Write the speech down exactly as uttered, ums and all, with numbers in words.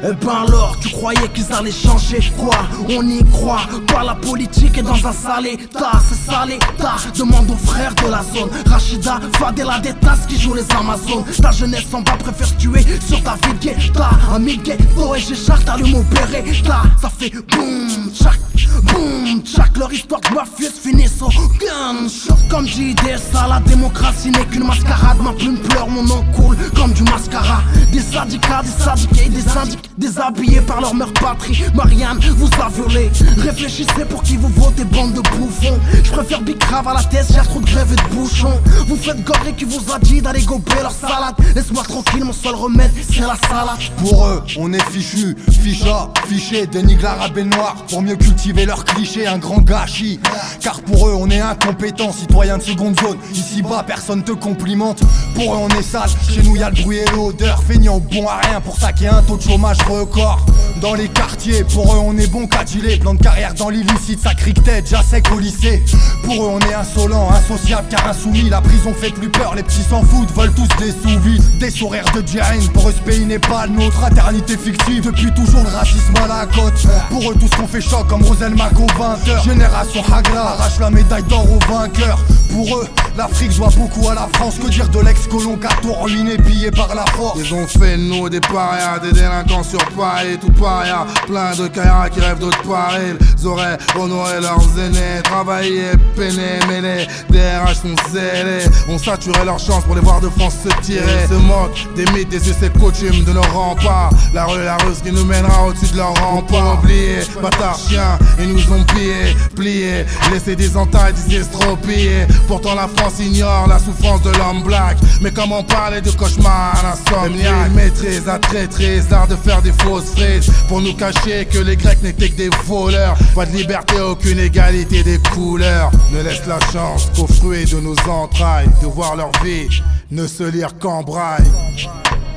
Eh ben alors, tu croyais qu'ils allaient changer quoi? On y croit, pas la politique est dans un sale état. C'est sale état, demande aux frères de la zone. Rachida, Fadela, des tasses qui jouent les Amazones. Ta jeunesse en bas préfère tuer sur ta vie de guetta. Un ghetto et j'écharpe, t'as le mot Beretta. Ça fait boum, tchac, boum, tchac. Leur histoire de mafieuse finissent au gunshot. Comme dit D S A, la démocratie n'est qu'une mascarade. Ma plume pleure, mon nom coule comme du mascara. Des syndicats, des syndiqués, des syndics déshabillés par leur mère patrie. Marianne vous a violé. Réfléchissez pour qui vous votez, bande de bouffons. Je préfère Bicrave à la thèse, j'ai trop de grève et de bouchons. Vous faites gorger qui vous a dit d'aller gober leur salade. Laisse-moi tranquille, mon seul remède c'est la salade. Pour eux, on est fichu, ficha, fiché, dénigre l'arabe et le noir pour mieux cultiver leurs clichés, un grand gâchis. Car pour eux, on est incompétents, citoyens de seconde zone. Ici-bas, personne te complimente. Pour eux, on est sale, chez nous y'a le bruit et l'odeur. Feignant bon à rien, pour ça qu'il y a un taux de chômage record. Dans les quartiers, pour eux, on est bon qu'à dealer. Plan de carrière dans l'illicite, ça crique tête, j'assèque au lycée. Pour eux, on est insolent, insociable car insoumis. La prison fait plus peur, les petits s'en foutent, veulent tous des sous-vies. Des sourires de Djain, pour eux, ce pays n'est pas le nôtre. Éternité fictive, depuis toujours le racisme à la côte. Pour eux, tout ce qu'on fait choc comme Rosel Mac aux vingt heures. Génération Hagra, arrache la médaille d'or aux vainqueurs. Pour eux, l'Afrique doit beaucoup à la France. Que dire de l'ex-colon qu'a tout ruiné, pillé par la force. Ils ont fait de nous des parias, des délinquants sur Paris, tout paria. Plein de caillards qui rêvent d'autres paris. Ils auraient honoré leurs aînés, travaillé, peiné, mêlé. Des R H sont zélés, ont saturé leur chance pour les voir de France se tirer. Ils se moquent des mythes, des essais de coutumes de nos remparts. La rue, la rue, ce qui nous mènera au-dessus de leur rempart. Oubliés, bâtards chiens, ils nous ont pillés, pliés, laissé des entailles, des estropiés. Pourtant la France ignore la souffrance de l'homme black. Mais comment parler de cauchemar à l'insomniaque? Ils maîtrisent la traîtrise, l'art de faire des fausses frises pour nous cacher que les Grecs n'étaient que des voleurs. Pas de liberté, aucune égalité des couleurs. Ne laisse la chance qu'aux fruits de nos entrailles de voir leur vie ne se lire qu'en braille.